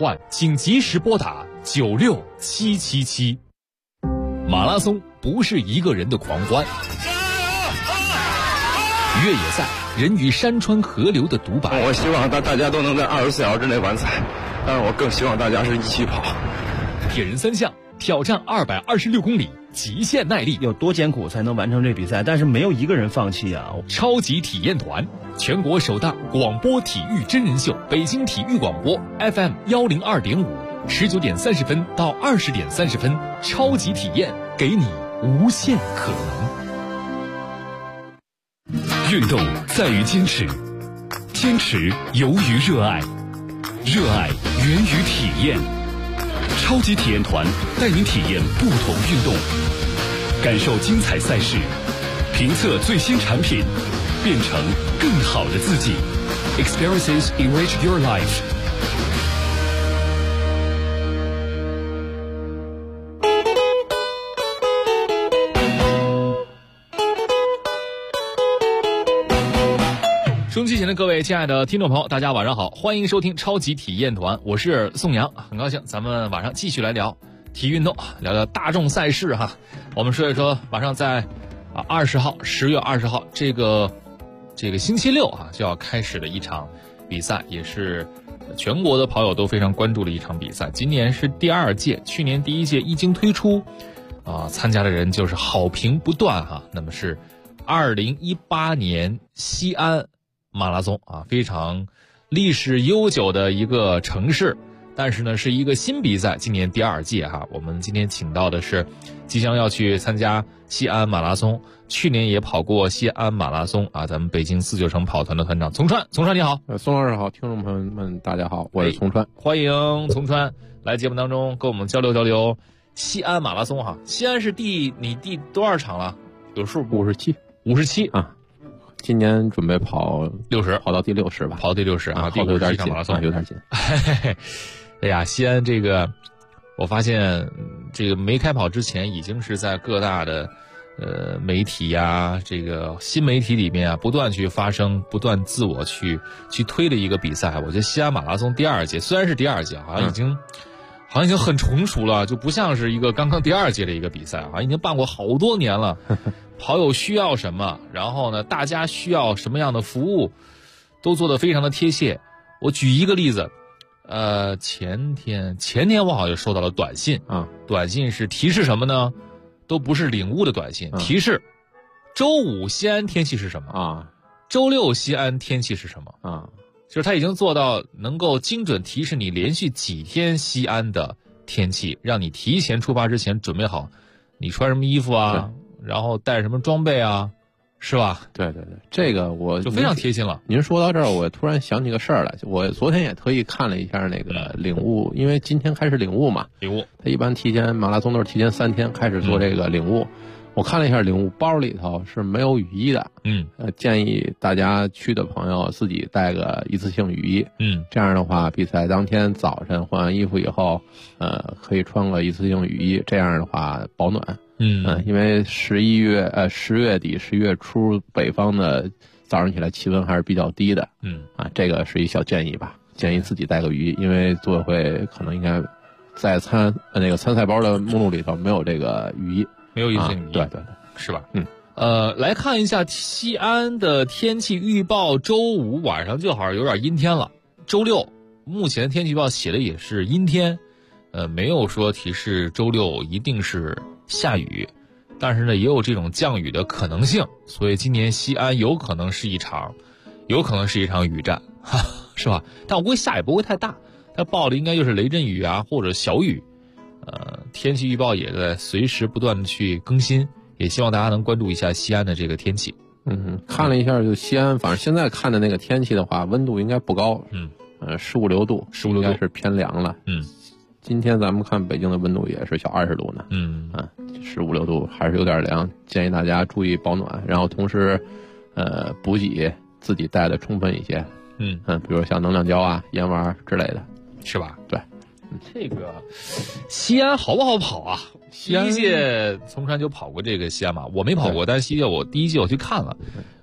患，请及时拨打96777。马拉松不是一个人的狂欢，越野赛人与山川河流的独白。 我希望大家都能在24小时之内完赛，但是我更希望大家是一起跑。 铁人三项挑战226公里，极限耐力， 有多艰苦才能完成这比赛？但是没有一个人放弃啊！ 超级体验团，全国首档广播体育真人秀，北京体育广播 FM 102.5，19点30分到20点30分，超级体验，给你无限可能。运动在于坚持，坚持由于热爱，热爱源于体验。超级体验团带您体验不同运动，感受精彩赛事，评测最新产品，变成更好的自己。Experiences enrich your life。收音机前的各位亲爱的听众朋友，大家晚上好，欢迎收听超级体验团，我是宋阳，很高兴咱们晚上继续来聊体育运动，聊聊大众赛事哈。我们说一说晚上在20号10月20号这个星期六就要开始的一场比赛，也是全国的跑友都非常关注的一场比赛。今年是第2届，去年第1届一经推出参加的人就是好评不断哈。那么是2018年西安马拉松非常历史悠久的一个城市，但是呢是一个新比赛，今年第2届哈。我们今天请到的是即将要去参加西安马拉松，去年也跑过西安马拉松咱们北京496城跑团的团长丛川你好。 宋老师好，听众朋友们大家好，我是丛川， 欢迎丛川来节目当中跟我们交流交流西安马拉松哈。西安是你第多少场了？有数不？57 啊。今年准备跑 60， 跑到第60吧， 跑到第60 跑的有点紧， 马拉松有点紧。 哎呀，西安这个，我发现这个没开跑之前，已经是在各大的媒体呀，这个新媒体里面不断去发声，不断自我去推的一个比赛。我觉得西安马拉松第2届虽然是第2届，好像已经很成熟了，就不像是一个刚刚第2届的一个比赛，好像已经办过好多年了。跑友需要什么，然后呢，大家需要什么样的服务，都做得非常的贴切。我举一个例子，前天我好像收到了短信短信是提示什么呢？都不是领悟的短信，提示周5西安天气是什么周6西安天气是什么就是他已经做到能够精准提示你连续几天西安的天气，让你提前出发之前准备好你穿什么衣服然后带什么装备是吧？ 对，这个我就非常贴心了。 您说到这儿，我突然想起个事儿来，我昨天也特意看了一下那个领悟，因为今天开始领悟嘛，他一般马拉松都是提前3天开始做这个领悟。我看了一下领悟包里头是没有雨衣的，建议大家去的朋友自己带个一次性雨衣，这样的话比赛当天早晨换完衣服以后，可以穿个一次性雨衣，这样的话保暖。因为10月底11月初北方的早上起来气温还是比较低的，这个是一小建议吧，建议自己带个雨衣，因为组委会可能应该在参赛包的目录里头没有这个雨衣。 没有一次性雨衣， 对， 是吧？来看一下西安的天气预报，周5晚上就好像有点阴天了，周6目前天气预报写的也是阴天，没有说提示周6一定是下雨，但是呢也有这种降雨的可能性，所以今年西安有可能是一场雨战，是吧？但我估计下也不会太大，它报的应该就是雷阵雨或者小雨。天气预报也在随时不断的去更新，也希望大家能关注一下西安的这个天气。 看了一下，就西安，反正现在看的那个天气的话，温度应该不高，15、6度，应该是偏凉了。今天咱们看北京的温度也是小20度呢。15、6度还是有点凉，建议大家注意保暖，然后同时，补给自己带的充分一些。比如像能量胶盐丸之类的， 是吧？ 对。 这个西安好不好跑第1届丛川就跑过这个西安马，我没跑过，但是第1届我去看了，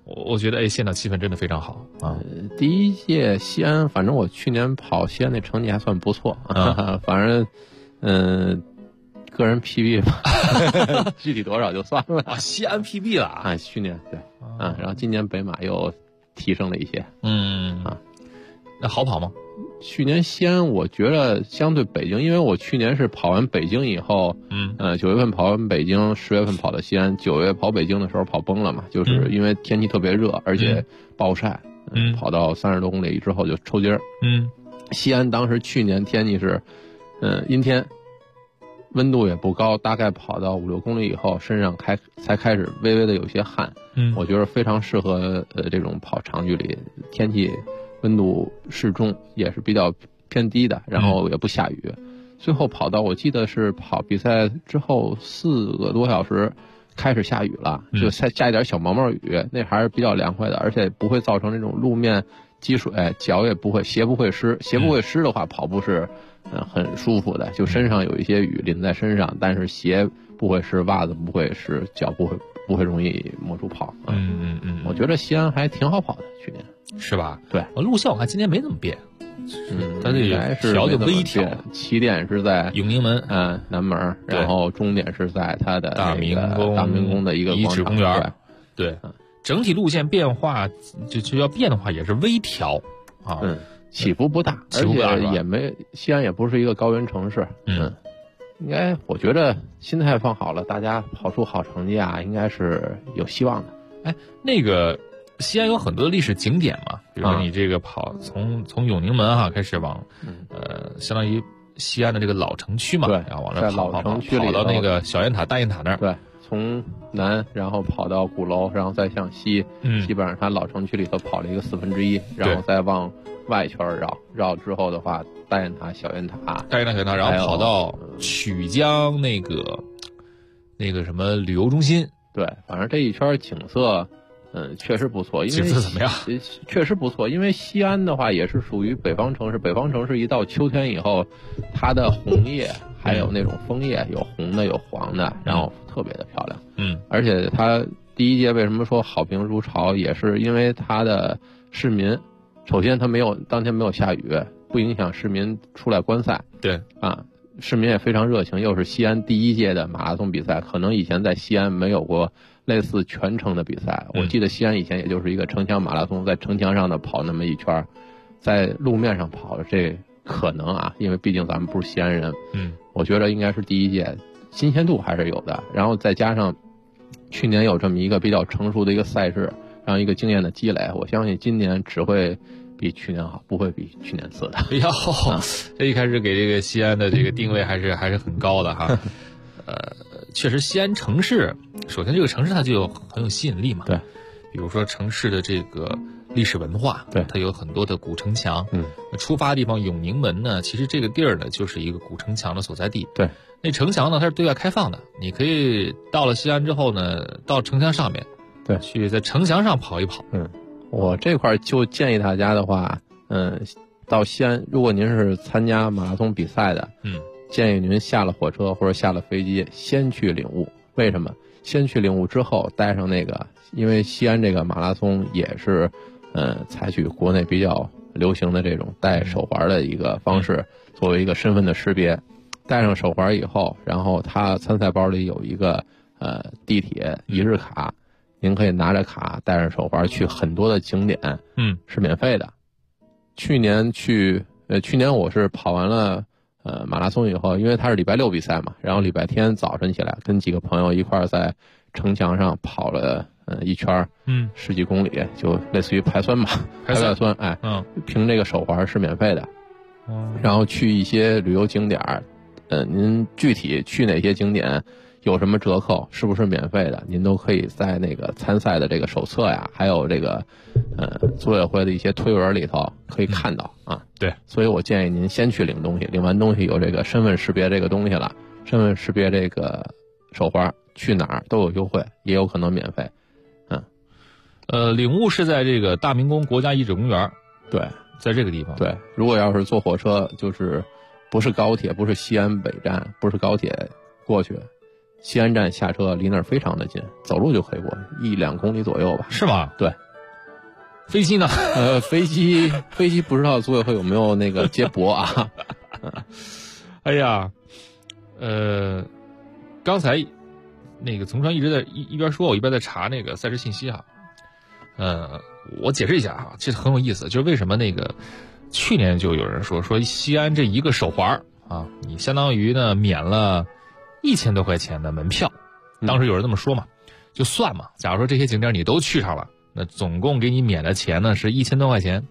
我觉得现场气氛真的非常好啊。 第一届西安，反正我去年跑西安那成绩还算不错，反正个人 PB 吧，具体多少就算了。 西安 PB 了啊， 去年对然后今年北马又提升了一些。 那好跑吗？ 去年西安我觉得相对北京，因为我去年是跑完北京以后，9月份跑完北京，10月份跑到西安，9月跑北京的时候跑崩了嘛，就是因为天气特别热，而且暴晒，跑到30多公里之后就抽筋儿。西安当时去年天气是阴天，温度也不高，大概跑到5、6公里以后，身上才开始微微的有些汗。我觉得非常适合这种跑长距离，天气温度适中，也是比较偏低的，然后也不下雨。最后跑到我记得是跑比赛之后4个多小时开始下雨了，就下一点小毛毛雨，那还是比较凉快的，而且不会造成那种路面积水，脚也不会，鞋不会湿。鞋不会湿的话，跑步是很舒服的，就身上有一些雨淋在身上，但是鞋不会湿，袜子不会湿，脚不会容易磨出泡。我觉得西安还挺好跑的，去年是吧？ 对， 路线我看今年没怎么变。它这个调就微调， 起点是在永宁门， 南门，然后终点是在它的大明宫的一个遗址公园。对，整体路线变化就要变的话，也是微调啊。 起伏不大，而且也没西安也不是一个高原城市。应该我觉得心态放好了，大家跑出好成绩啊，应该是有希望的。 那个西安有很多的历史景点嘛，比如说你这个跑从永宁门开始往相当于西安的这个老城区嘛， 对， 然后往那老城区里跑到那个小雁塔、大雁塔那儿。 对，从南然后跑到鼓楼，然后再向西，基本上它老城区里头跑了一个1/4，然后再往外圈绕之后的话，大雁塔、小雁塔， 然后跑到曲江那个什么旅游中心。 对，反正这一圈景色确实不错。因为景色怎么样？ 确实不错，因为西安的话也是属于北方城市，北方城市一到秋天以后，它的红叶还有那种枫叶，有红的有黄的，然后特别的漂亮。而且它第一届为什么说好评如潮，也是因为它的市民，首先它当天没有下雨，不影响市民出来观赛。 对市民也非常热情，又是西安第一届的马拉松比赛，可能以前在西安没有过类似全程的比赛。我记得西安以前也就是一个城墙马拉松，在城墙上的跑那么一圈，在路面上跑的这可能因为毕竟咱们不是西安人，我觉得应该是第一届，新鲜度还是有的。然后再加上去年有这么一个比较成熟的一个赛事，然后一个经验的积累，我相信今年只会比去年好，不会比去年次的。 这一开始给这个西安的这个定位还是很高的哈。确实西安城市，首先这个城市它就很有吸引力嘛。 对， 比如说城市的这个历史文化， 对， 它有很多的古城墙。出发的地方永宁门呢，其实这个地儿呢就是一个古城墙的所在地。 对， 那城墙呢它是对外开放的，你可以到了西安之后呢，到城墙上面， 对， 去在城墙上跑一跑。 我这块就建议大家的话，到西安，如果您是参加马拉松比赛的，建议您下了火车或者下了飞机，先去领悟。为什么？先去领悟之后，带上那个，因为西安这个马拉松也是，采取国内比较流行的这种戴手环的一个方式，作为一个身份的识别。戴上手环以后，然后他参赛包里有一个地铁一日卡，您可以拿着卡，带上手环去很多的景点，是免费的。去年我是跑完了马拉松以后，因为它是礼拜6比赛嘛，然后礼拜天早晨起来跟几个朋友一块在城墙上跑了一圈，10几公里，就类似于排酸吧，排酸，凭这个手环是免费的。然后去一些旅游景点，您具体去哪些景点，有什么折扣，是不是免费的，您都可以在那个参赛的这个手册呀，还有这个组委会的一些推文里头可以看到对， 所以我建议您先去领东西，领完东西有这个身份识别这个东西了，身份识别这个手环，去哪儿都有优惠，也有可能免费。 领悟是在这个大明宫国家遗址公园。 对， 在这个地方。 对，如果要是坐火车，就是不是高铁，不是西安北站，不是高铁过去， 西安站下车离那儿非常的近，走路就可以过1-2公里左右吧。 是吗？ 对。 飞机呢？ 飞机不知道组委会有没有那个接驳啊？ 哎呀，刚才那个从川一直在一边说，我一边在查那个赛事信息啊。我解释一下啊，这很有意思，就是为什么那个去年就有人说西安这一个手环啊，你相当于呢免了1000多块钱的门票，当时有人这么说嘛，就算嘛，假如说这些景点你都去上了，那总共给你免的钱呢是1000多块钱。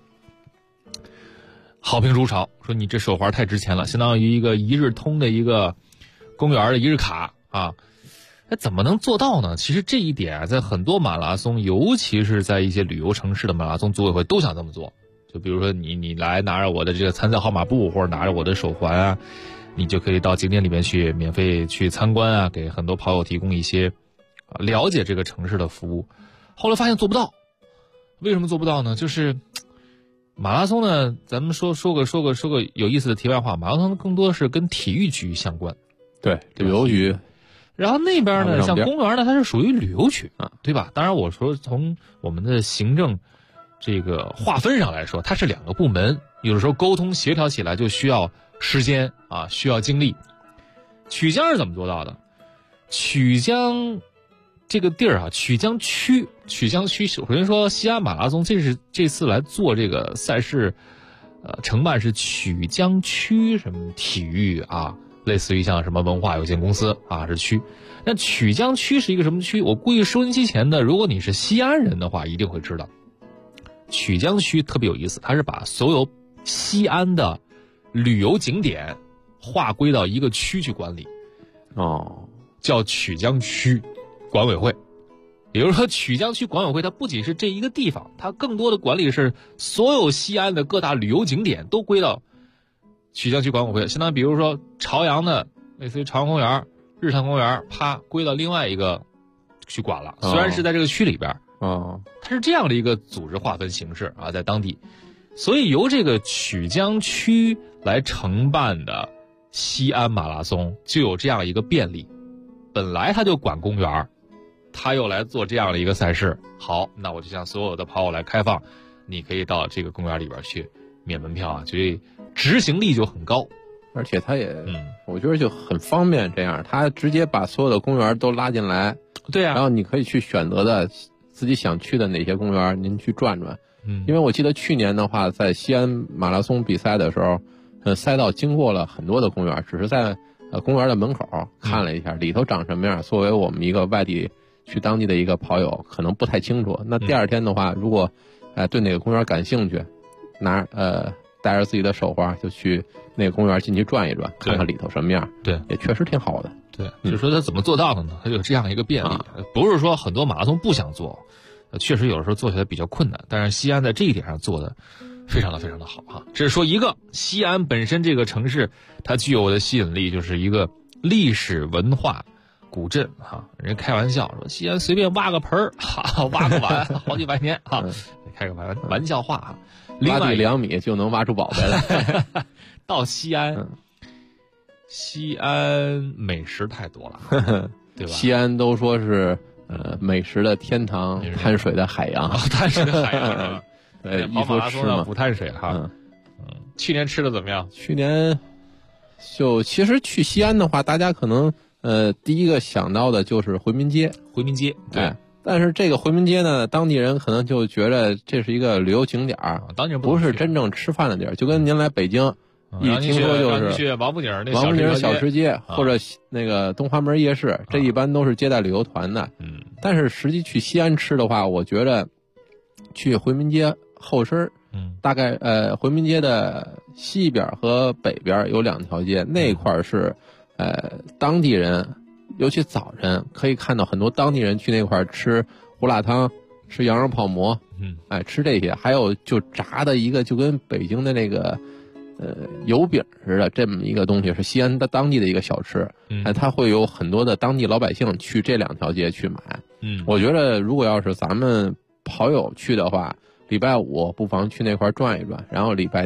好评如潮，说你这手环太值钱了，相当于一个一日通的一个公园的一日卡啊。那怎么能做到呢？其实这一点在很多马拉松，尤其是在一些旅游城市的马拉松组委会都想这么做。就比如说你来拿着我的这个参赛号码布，或者拿着我的手环啊，你就可以到景点里面去免费去参观啊，给很多跑友提供一些了解这个城市的服务。后来发现做不到，为什么做不到呢？就是马拉松呢，咱们说个有意思的题外话，马拉松更多是跟体育局相关， 对，旅游局。 然后那边呢，像公园呢，它是属于旅游区啊，对吧？当然，我说从我们的行政这个划分上来说，它是2个部门，有的时候沟通协调起来就需要时间啊，需要精力。曲江是怎么做到的？曲江这个地儿啊，曲江区首先说西安马拉松，这次来做这个赛事，承办是曲江区什么体育啊。类似于像什么文化有限公司啊，是区。那曲江区是一个什么区？我估计收音机前的，如果你是西安人的话，一定会知道。曲江区特别有意思，它是把所有西安的旅游景点划归到一个区去管理。叫曲江区管委会。也就是说，曲江区管委会它不仅是这一个地方，它更多的管理是所有西安的各大旅游景点都归到曲江区管委会，相当于比如说朝阳的类似于朝阳公园、日坛公园，归到另外一个去管了。虽然是在这个区里边，它是这样的一个组织划分形式啊，在当地，所以由这个曲江区来承办的西安马拉松就有这样一个便利。本来他就管公园，他又来做这样的一个赛事，好，那我就向所有的跑友来开放，你可以到这个公园里边去免门票啊，所以执行力就很高， 而且他也，我觉得就很方便。这样，他直接把所有的公园都拉进来， 对啊， 然后你可以去选择的自己想去的哪些公园，您去转转。因为我记得去年的话，在西安马拉松比赛的时候，赛道经过了很多的公园，只是在公园的门口看了一下，里头长什么样。作为我们一个外地去当地的一个跑友，可能不太清楚。那第二天的话，如果对哪个公园感兴趣，带着自己的手环就去那个公园进去转一转，看看里头什么样。 对， 也确实挺好的。 对，就是说他怎么做到的呢？他有这样一个便利，不是说很多马拉松不想做，确实有的时候做起来比较困难，但是西安在这一点上做的非常的好哈。这是说一个西安本身这个城市它具有的吸引力，就是一个历史文化古镇哈。人家开玩笑说西安随便挖个盆儿，挖个碗好几百年哈，开个玩笑话哈。 挖地2米就能挖出宝贝来。 到西安，西安美食太多了，对吧？ 西安都说是美食的天堂，碳水的海洋。 碳水的海洋。 对， 跑马拉松要补碳水哈。去年吃的怎么样？ 去年其实去西安的话，大家可能第一个想到的就是回民街。 对。 但是这个回民街呢，当地人可能就觉得这是一个旅游景点当地人不是真正吃饭的地儿。就跟您来北京，一听说就是去王府井小吃街，或者那个东华门夜市，这一般都是接待旅游团的。但是实际去西安吃的话，我觉得去回民街后身，大概回民街的西边和北边有2条街，那块是当地人。尤其早晨可以看到很多当地人去那块吃胡辣汤，吃羊肉泡馍，吃这些，还有就炸的一个就跟北京的那个油饼似的这么一个东西，是西安的当地的一个小吃。它会有很多的当地老百姓去这2条街去买。我觉得如果要是咱们跑友去的话，礼拜5不妨去那块转一转，然后礼拜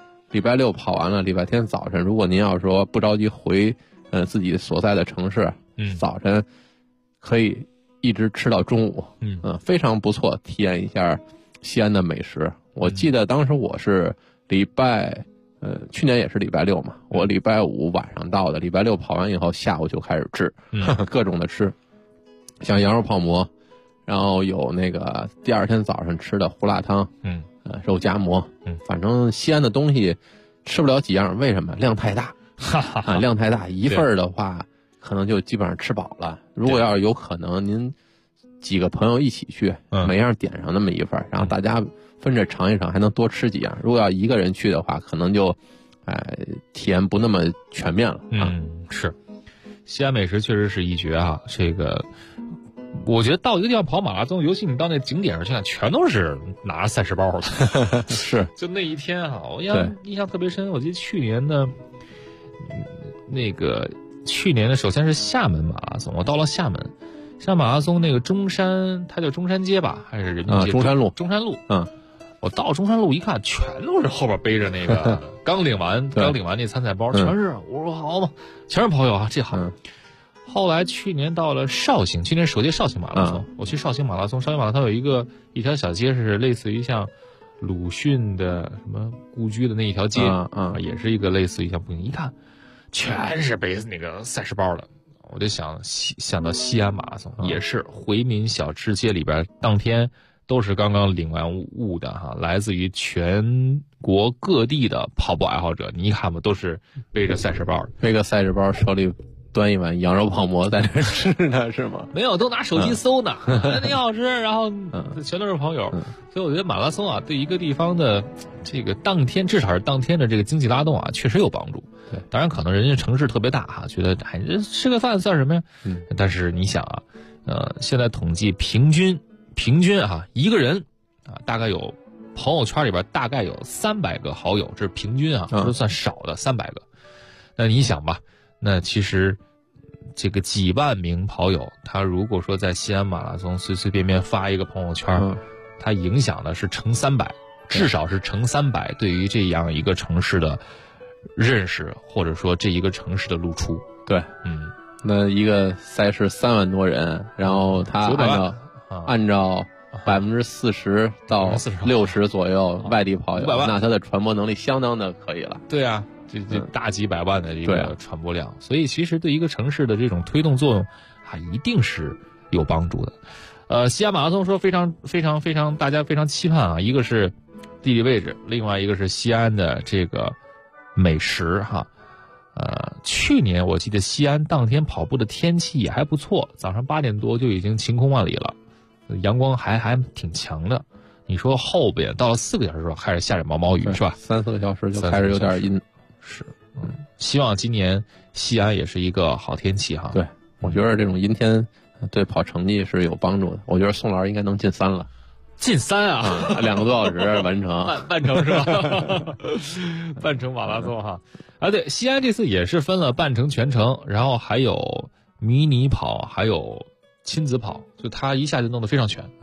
6跑完了，礼拜天早晨如果您要说不着急回自己所在的城市， 早晨可以一直吃到中午，非常不错，体验一下西安的美食。我记得当时我是去年也是礼拜六嘛，我礼拜五晚上到的，礼拜六跑完以后下午就开始吃，各种的吃，像羊肉泡馍，然后有那个第二天早上吃的胡辣汤，肉夹馍，反正西安的东西吃不了几样，为什么？量太大，量太大，一份的话可能就基本上吃饱了。如果要是有可能，您几个朋友一起去，每样点上那么一份，然后大家分着尝一尝，还能多吃几样。如果要一个人去的话，可能就，体验不那么全面了。 是，西安美食确实是一绝啊。这个，我觉得到一个地方跑马拉松，尤其你到那景点上去看，全都是拿赛事包的。 是， 就那一天哈，我印象特别深。我记得去年的首先是厦门马拉松，我到了厦门。像马拉松那个中山，它叫中山街吧，还是人民街？ 中山路。 中山路。我到中山路一看，全都是后边背着那个刚领完那参赛包，全是。我说好嘛，全是跑友啊，这好。后来去年到了绍兴，去年首届绍兴马拉松，我去绍兴马拉松，绍兴马拉松有一条小街是类似于像鲁迅的什么故居的那一条街，也是一个类似于像不行，一看全是背那个赛事包的。我就想到西安马拉松，也是回民小吃街里边，当天都是刚刚领完物的哈，来自于全国各地的跑步爱好者，你一看吧，都是背着赛事包， 背个赛事包，手里端一碗羊肉泡馍在那吃呢，是吗？ 没有，都拿手机搜呢，挺好吃，然后全都是跑友，所以我觉得马拉松啊，对一个地方的这个至少是当天的这个经济拉动啊，确实有帮助。当然可能人家城市特别大哈，觉得吃个饭算什么呀？但是你想啊，现在统计平均啊，一个人啊，大概有朋友圈里边大概有300个好友，这是平均啊，不是算少的300个。那你想吧，那其实这个几万名跑友，他如果说在西安马拉松随随便便发一个朋友圈，他影响的是乘300，至少是乘300对于这样一个城市的认识，或者说这一个城市的露出。 对，那一个赛事3万多人，然后他按照40%到60%左右外地跑友，那他的传播能力相当的可以了。 对啊，这大几百万的一个传播量，所以其实对一个城市的这种推动作用，一定是有帮助的。西安马拉松说非常非常非常，大家非常期盼啊，一个是地理位置，另外一个是西安的这个美食哈。去年我记得西安当天跑步的天气也还不错，早上8点多就已经晴空万里了，阳光还挺强的。你说后边到了4个小时的时候开始下着毛毛雨是吧 ？3-4个小时就开始有点阴。 是，希望今年西安也是一个好天气哈。 对，我觉得这种阴天对跑成绩是有帮助的。我觉得宋老师应该能进3了。 进3啊 ，2个多小时完成， 半程是吧？半程马拉松哈。对，西安这次也是分了半程、全程，然后还有迷你跑，还有亲子跑，就他一下就弄得非常全。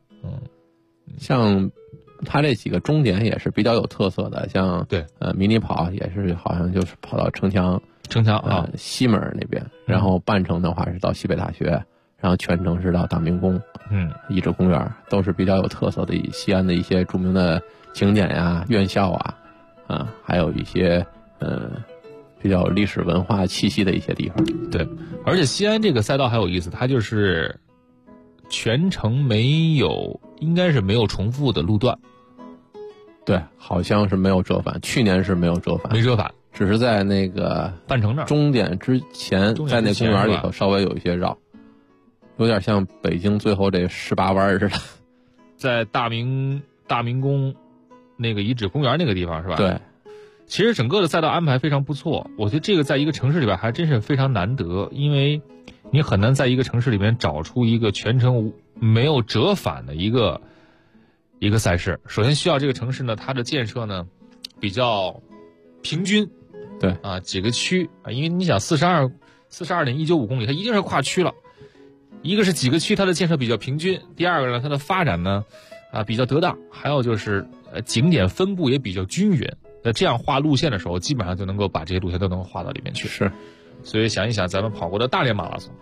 像他这几个终点也是比较有特色的，像对迷你跑也是好像就是跑到城墙啊西门那边，然后半程的话是到西北大学，然后全程是到大明宫，遗址公园，都是比较有特色的西安的一些著名的景点呀、院校啊，还有一些比较历史文化气息的一些地方。 对，而且西安这个赛道还有意思，它就是全程应该是没有重复的路段。 对，好像是没有折返，去年是没有折返， 没折返， 只是在那个半程这儿终点之前，在那公园里头稍微有一些绕，有点像北京最后这18弯似的。 在大明宫那个遗址公园那个地方是吧？ 对， 其实整个的赛道安排非常不错，我觉得这个在一个城市里边还真是非常难得，因为你很难在一个城市里面找出一个全程没有折返的一个赛事。首先需要这个城市呢，它的建设呢比较平均， 对啊，几个区啊，因为你想42.195公里，它一定是跨区了。一个是几个区它的建设比较平均，第二个呢，它的发展呢比较得当，还有就是景点分布也比较均匀。那这样画路线的时候，基本上就能够把这些路线都能够画到里面去。 是， 所以想一想咱们跑过的大连马拉松。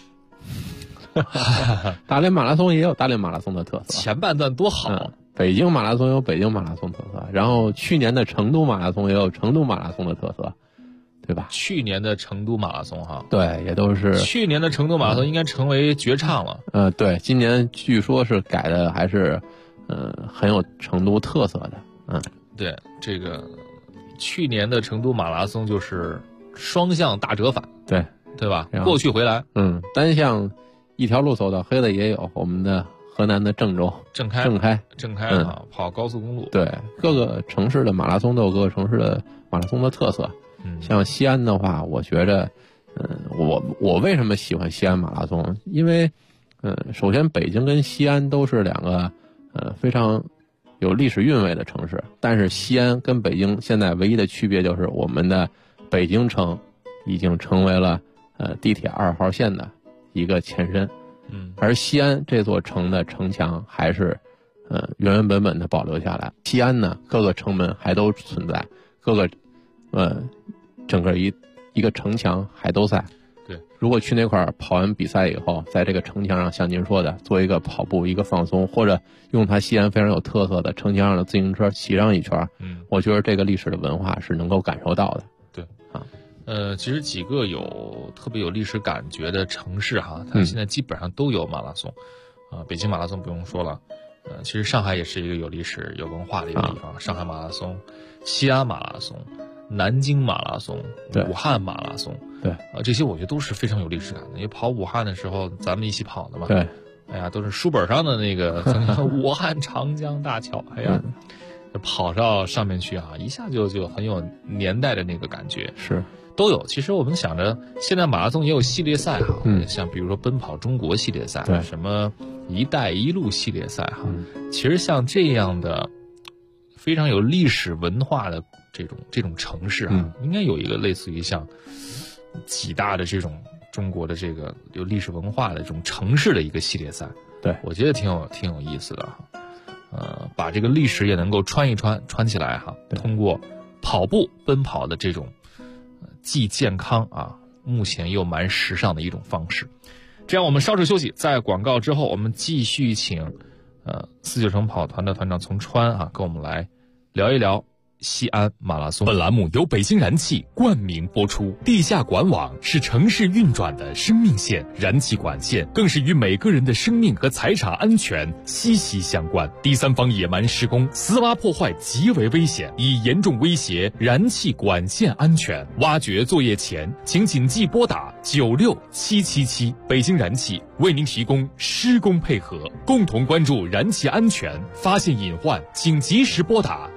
大连马拉松也有大连马拉松的特色， 前半段多好。 北京马拉松有北京马拉松特色，然后去年的成都马拉松也有成都马拉松的特色，对吧？ 去年的成都马拉松哈， 对，也都是。 去年的成都马拉松应该成为绝唱了。 对，今年据说是改的还是，很有成都特色的。 对，这个去年的成都马拉松就是双向大折返，对吧？过去回来， 单向一条路走到黑的也有，我们的河南的郑州郑开啊，跑高速公路。 对，各个城市的马拉松都有各个城市的马拉松的特色。像西安的话，我觉着，我为什么喜欢西安马拉松？因为，首先北京跟西安都是两个非常有历史韵味的城市，但是西安跟北京现在唯一的区别就是我们的北京城已经成为了地铁2号线的一个前身。而西安这座城的城墙还是原原本本的保留下来。西安呢，各个城门还都存在，各个整个一个城墙还都在。 对， 如果去那块儿跑完比赛以后，在这个城墙上像您说的做一个跑步一个放松，或者用它西安非常有特色的城墙上的自行车骑上一圈，我觉得这个历史的文化是能够感受到的。 对啊，其实几个有特别有历史感觉的城市哈，它现在基本上都有马拉松。北京马拉松不用说了，其实上海也是一个有历史有文化的一个地方，上海马拉松、西安马拉松、南京马拉松、武汉马拉松，这些我觉得都是非常有历史感的。因为跑武汉的时候，咱们一起跑的嘛。 对， 哎呀，都是书本上的那个武汉长江大桥，哎呀，跑到上面去啊，一下就很有年代的那个感觉。 是。 都有。其实我们想着，现在马拉松也有系列赛哈，像比如说奔跑中国系列赛，什么一带一路系列赛哈，其实像这样的非常有历史文化的这种城市啊，应该有一个类似于像几大的这种中国的这个有历史文化的这种城市的一个系列赛。 对， 我觉得挺有意思的哈，把这个历史也能够穿起来哈，通过跑步奔跑的这种。既健康啊，目前又蛮时尚的一种方式。这样我们稍事休息，在广告之后，我们继续请49城跑团的团长从川啊，跟我们来聊一聊西安马拉松。 本栏目由北京燃气冠名播出。地下管网是城市运转的生命线，燃气管线更是与每个人的生命和财产安全息息相关。第三方野蛮施工、私挖破坏极为危险，已严重威胁燃气管线安全。挖掘作业前，请谨记拨打96777。北京燃气为您提供施工配合，共同关注燃气安全，发现隐患请及时拨打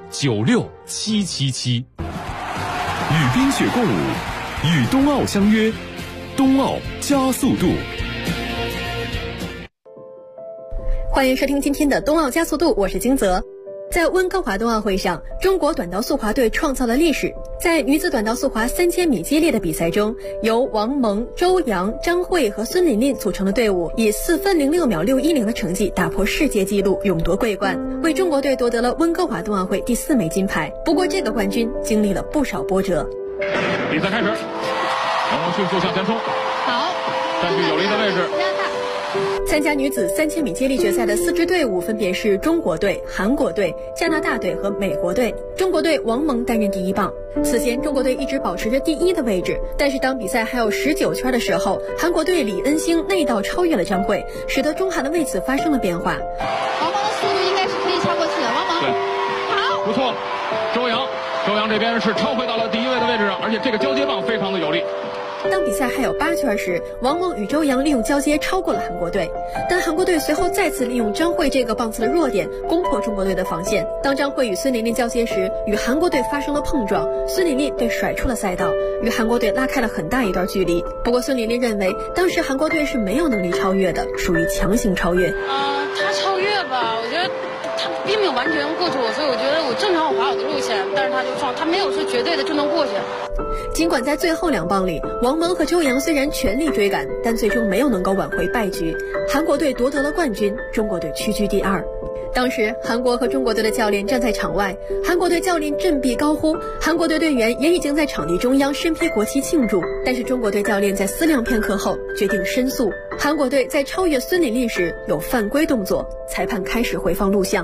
96777。 与冰雪共舞，与冬奥相约，冬奥加速度。 欢迎收听今天的冬奥加速度，我是金泽。在温哥华冬奥会上，中国短道速滑队创造了历史。在女子短道速滑3000米接力的比赛中，由王蒙、周洋、张慧和孙琳琳组成的队伍以4分06秒610的成绩打破世界纪录，勇夺桂冠，为中国队夺得了温哥华冬奥会第4枚金牌。不过这个冠军经历了不少波折。 比赛开始，王蒙迅速向前冲， 好， 占据有利的位置。 参加女子3000米接力决赛的4支队伍分别是中国队、韩国队、加拿大队和美国队。中国队王蒙担任第一棒。此前中国队一直保持着第一的位置，但是当比赛还有19圈的时候，韩国队李恩星内道超越了张慧，使得中韩的位次发生了变化。 王蒙的速度应该是可以超过去的，王蒙， 对， 好， 不错。周洋这边是超回到了第一位的位置上，而且这个交接棒非常的有力。 当比赛还有8圈时，王蒙与周洋利用交接超过了韩国队，但韩国队随后再次利用张慧这个棒次的弱点攻破中国队的防线。当张慧与孙琳琳交接时，与韩国队发生了碰撞，孙琳琳被甩出了赛道，与韩国队拉开了很大一段距离。不过孙琳琳认为，当时韩国队是没有能力超越的，属于强行超越。 他超越吧，我觉得他并没有完全过去我，所以我觉得我正常滑我的路线，但是他就撞，他没有说绝对的就能过去。 尽管在最后2棒里，王蒙和周洋虽然全力追赶，但最终没有能够挽回败局。韩国队夺得了冠军，中国队屈居第2。 当时韩国和中国队的教练站在场外，韩国队教练振臂高呼，韩国队队员也已经在场地中央身披国旗庆祝。但是中国队教练在思量片刻后决定申诉，韩国队在超越孙李丽时有犯规动作，裁判开始回放录像。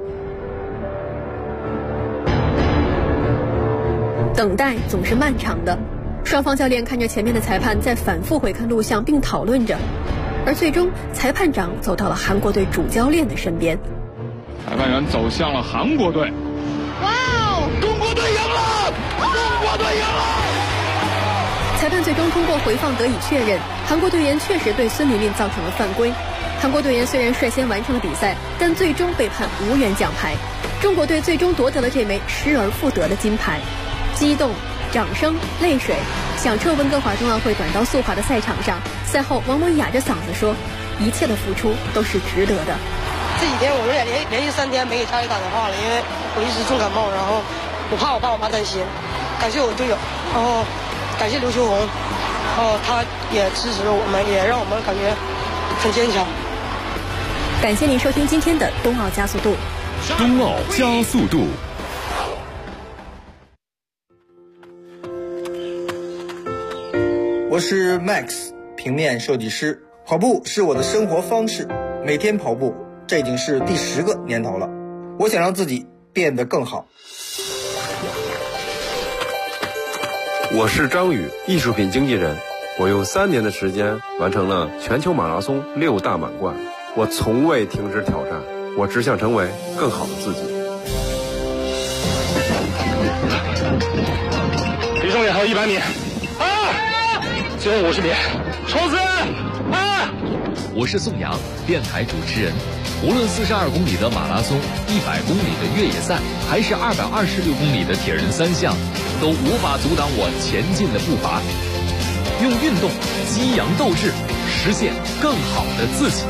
等待总是漫长的，双方教练看着前面的裁判在反复回看录像并讨论着，而最终裁判长走到了韩国队主教练的身边。 裁判员走向了韩国队。 哇哦！ 中国队赢了！中国队赢了！ 裁判最终通过回放得以确认，韩国队员确实对孙李令造成了犯规。韩国队员虽然率先完成了比赛，但最终被判无缘奖牌。中国队最终夺得了这枚失而复得的金牌。激动、掌声、泪水响彻温哥华冬奥会短道速滑的赛场上。赛后，王蒙哑着嗓子说：“一切的付出都是值得的。” 这几天我们连续3天没给家里打电话了，因为我一直重感冒，然后我怕我爸我妈担心。感谢我队友，然后感谢刘秋红，然后他也支持我们，也让我们感觉很坚强。 感谢您收听今天的冬奥加速度。 冬奥加速度。 我是 Max， 平面设计师。跑步是我的生活方式，每天跑步，这已经是第10个年头了。我想让自己变得更好。 我是张宇，艺术品经纪人。我用3年的时间完成了全球马拉松6大满贯。我从未停止挑战，我只想成为更好的自己。 离终点还有100米。最后50米，冲刺！ 我是宋阳，电台主持人。无论42公里的马拉松、100公里的越野赛，还是226公里的铁人3项，都无法阻挡我前进的步伐。用运动激扬斗志，实现更好的自己。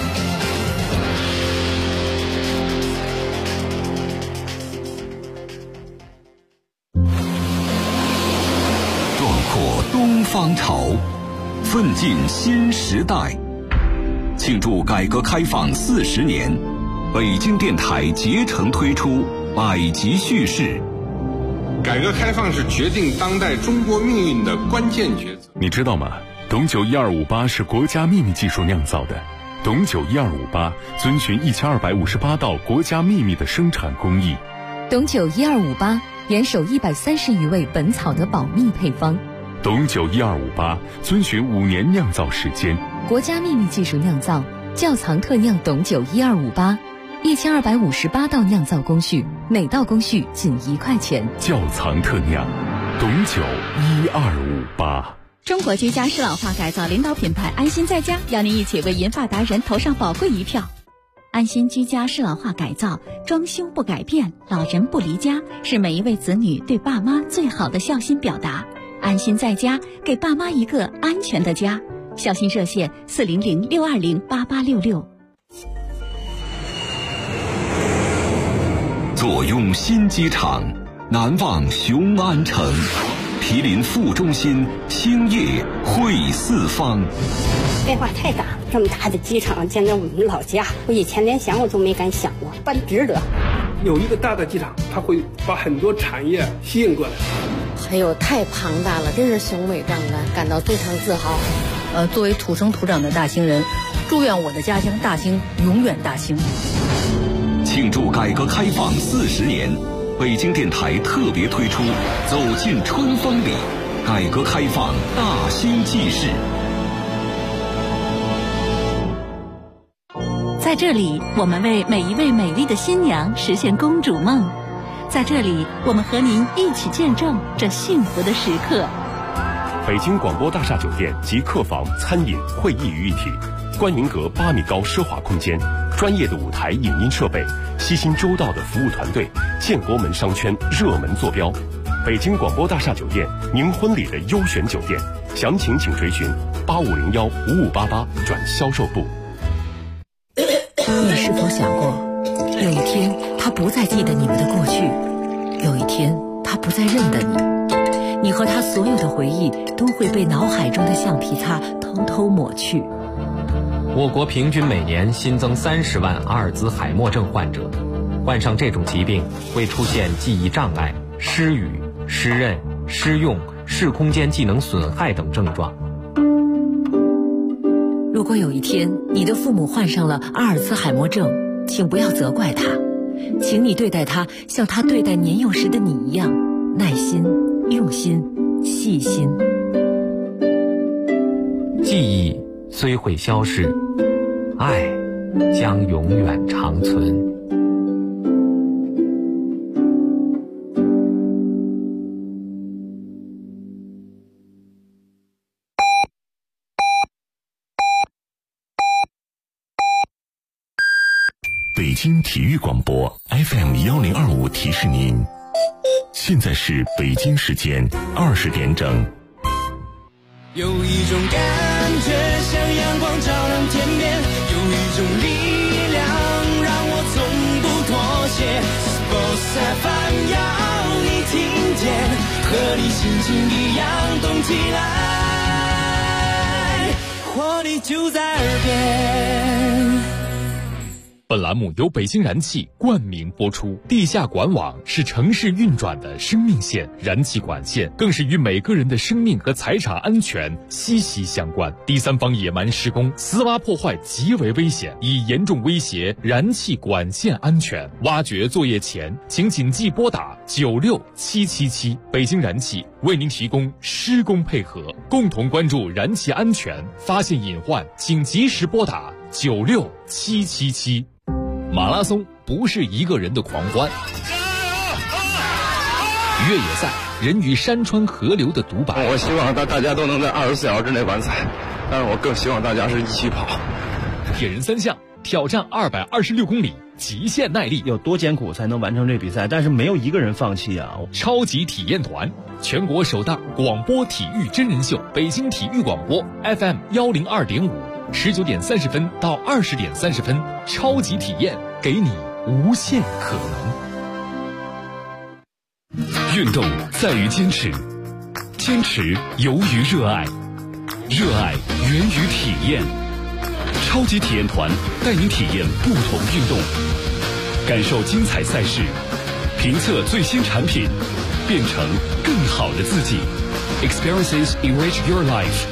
壮阔东方潮，奋进新时代。庆祝改革开放40年，北京电台竭诚推出百集叙事。 改革开放是决定当代中国命运的关键抉择。 你知道吗？董酒1258是国家秘密技术酿造的。董酒1258遵循1258道国家秘密的生产工艺。 董酒1258严守130余位本草的保密配方。 董酒1258遵循5年酿造时间。 国家秘密技术酿造，窖藏特酿董酒1258，1258道酿造工序，每道工序仅1块钱。 窖藏特酿，董酒1258。 中国居家适老化改造领导品牌安心在家，邀您一起为银发达人投上宝贵一票。安心居家适老化改造，装修不改变，老人不离家，是每一位子女对爸妈最好的孝心表达。安心在家，给爸妈一个安全的家。孝心热线400-620-8866。 坐拥新机场，难忘雄安城。毗邻副中心，兴业汇四方。 变化太大，这么大的机场建在我们老家，我以前连想我都没敢想过，办值得。 有一个大的机场，它会把很多产业吸引过来。 还有太庞大了，真是雄伟壮观，感到非常自豪。 作为土生土长的大兴人，祝愿我的家乡大兴永远大兴。 庆祝改革开放40年，北京电台特别推出《走进春风里》，改革开放大兴纪事。 在这里，我们为每一位美丽的新娘实现公主梦。在这里，我们和您一起见证这幸福的时刻。 北京广播大厦酒店集客房、餐饮、会议于一体，观云阁8米高奢华空间，专业的舞台影音设备，悉心周到的服务团队，建国门商圈热门坐标。北京广播大厦酒店，您婚礼的优选酒店，详情请垂询8501-5588转销售部。 你是否想过，有一天他不再记得你们的过去，有一天他不再认得你，你和他所有的回忆都会被脑海中的橡皮擦偷偷抹去。 我国平均每年新增30万阿尔兹海默症患者，患上这种疾病会出现记忆障碍、失语、失认、失用、视空间技能损害等症状。 如果有一天你的父母患上了阿尔兹海默症，请不要责怪他，请你对待他像他对待年幼时的你一样，耐心、用心、细心。 记忆虽会消逝，爱将永远长存。 北京体育广播 FM1025提示您，现在是北京时间20点整。 有一种感觉像阳光照亮天边，有一种力量让我从不妥协。Sports FM 要你听见，和你心情一样动起来，活力就在耳边。 本栏目由北京燃气冠名播出。地下管网是城市运转的生命线，燃气管线更是与每个人的生命和财产安全息息相关。第三方野蛮施工、私挖破坏极为危险，已严重威胁燃气管线安全。挖掘作业前，请谨记拨打96777。北京燃气为您提供施工配合，共同关注燃气安全，发现隐患请及时拨打96777。马拉松不是一个人的狂欢，越野赛人与山川河流的独白。 我希望大家都能在24小时之内完赛，但是我更希望大家是一起跑。 铁人3项挑战226公里，极限耐力， 有多艰苦才能完成这比赛？但是没有一个人放弃啊！ 超级体验团，全国首档广播体育真人秀，北京体育广播 FM102.5，19点30分到20点30分，超级体验，给你无限可能。 运动在于坚持，坚持由于热爱，热爱源于体验。超级体验团带您体验不同运动，感受精彩赛事，评测最新产品，变成更好的自己。Experiences enrich your life。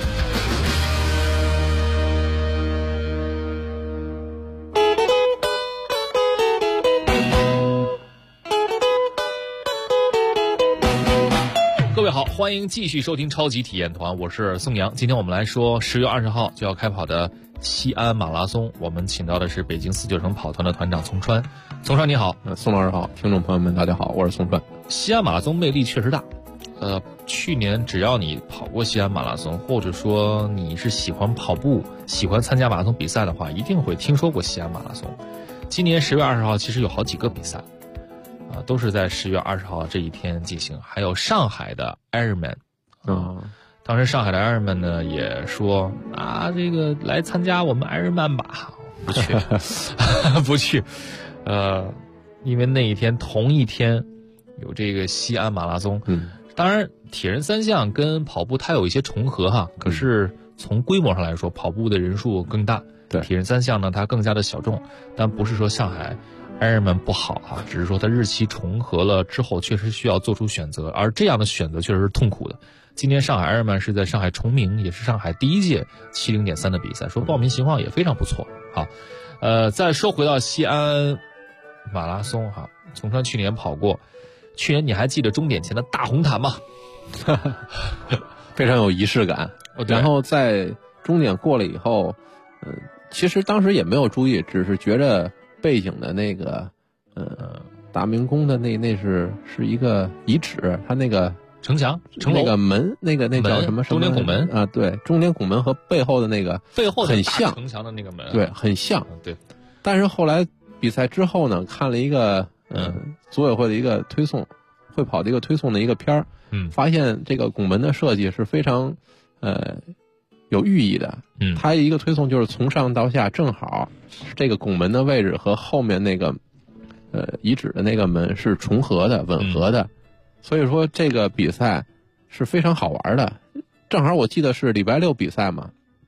各位好，欢迎继续收听超级体验团，我是宋阳。今天我们来说10月20号就要开跑的西安马拉松，我们请到的是北京4·9城跑团的团长丛川。丛川你好。 宋老师好，听众朋友们大家好，我是丛川。 西安马拉松魅力确实大，去年只要你跑过西安马拉松，或者说你是喜欢跑步、喜欢参加马拉松比赛的话，一定会听说过西安马拉松。今年10月20号其实有好几个比赛，都是在10月20号这一天进行，还有上海的 Ironman。当时上海的 Ironman 呢也说这个来参加我们 Ironman 吧，不去，不去，因为那一天同一天有这个西安马拉松。当然铁人3项跟跑步它有一些重合哈，可是从规模上来说，跑步的人数更大， 对， 铁人3项呢它更加的小众，但不是说上海Ironman 不好只是说它日期重合了之后确实需要做出选择，而这样的选择确实是痛苦的。今年上海 Ironman 是在上海崇明，也是上海第一届70.3的比赛，说报名情况也非常不错。好，再说回到西安马拉松丛川去年跑过，去年你还记得终点前的大红毯吗？ 非常有仪式感。然后在终点过了以后，其实当时也没有注意，只是觉着背景的那个大明宫的那是一个遗址，它那个城墙那个门那叫什么中间拱门啊？对，中间拱门和背后的那个很像城墙的那个门， 对，很像。 对， 但是后来比赛之后呢，看了一个组委会的一个推送，会跑的一个推送的一个片儿，发现这个拱门的设计是非常有寓意的。它一个推送就是从上到下正好这个拱门的位置和后面那个遗址的那个门是重合的、吻合的，所以说这个比赛是非常好玩的。正好我记得是礼拜六比赛嘛，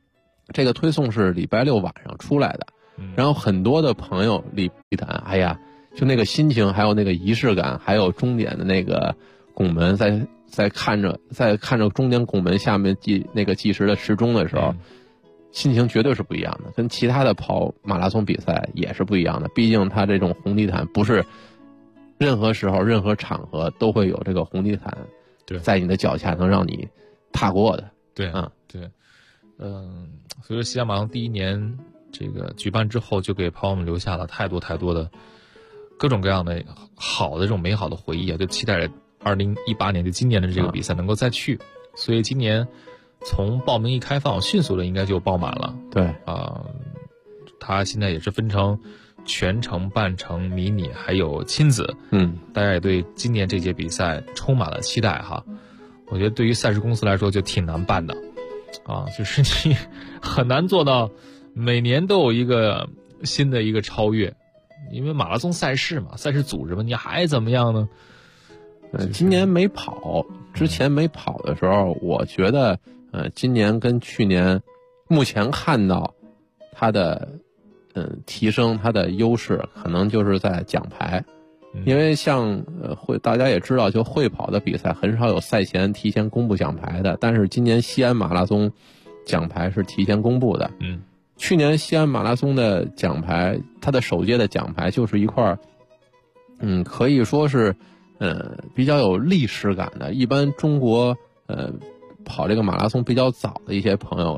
这个推送是礼拜六晚上出来的，然后很多的朋友礼谈，哎呀，就那个心情，还有那个仪式感，还有终点的那个拱门，在看着终点拱门下面计时的时钟的时候，心情绝对是不一样的，跟其他的跑马拉松比赛也是不一样的。毕竟它这种红地毯不是任何时候、任何场合都会有这个红地毯， 对， 在你的脚下能让你踏过的。 对，对，所以说西安马拉松第一年这个举办之后，就给朋友们留下了太多的各种各样的好的这种美好的回忆啊，就期待着2018年就今年的这个比赛能够再去。所以今年从报名一开放，迅速的应该就爆满了。 对它现在也是分成全程、半程、迷你还有亲子。大家也对今年这届比赛充满了期待哈。我觉得对于赛事公司来说就挺难办的就是你很难做到每年都有一个新的一个超越，因为马拉松赛事嘛，赛事组织嘛，你还怎么样呢？ 今年没跑，之前没跑的时候，我觉得今年跟去年目前看到它的提升，它的优势可能就是在奖牌。因为像大家也知道，就会跑的比赛很少有赛前提前公布奖牌的，但是今年西安马拉松奖牌是提前公布的。去年西安马拉松的奖牌，它的首届的奖牌就是一块可以说是比较有历史感的。一般中国跑这个马拉松比较早的一些朋友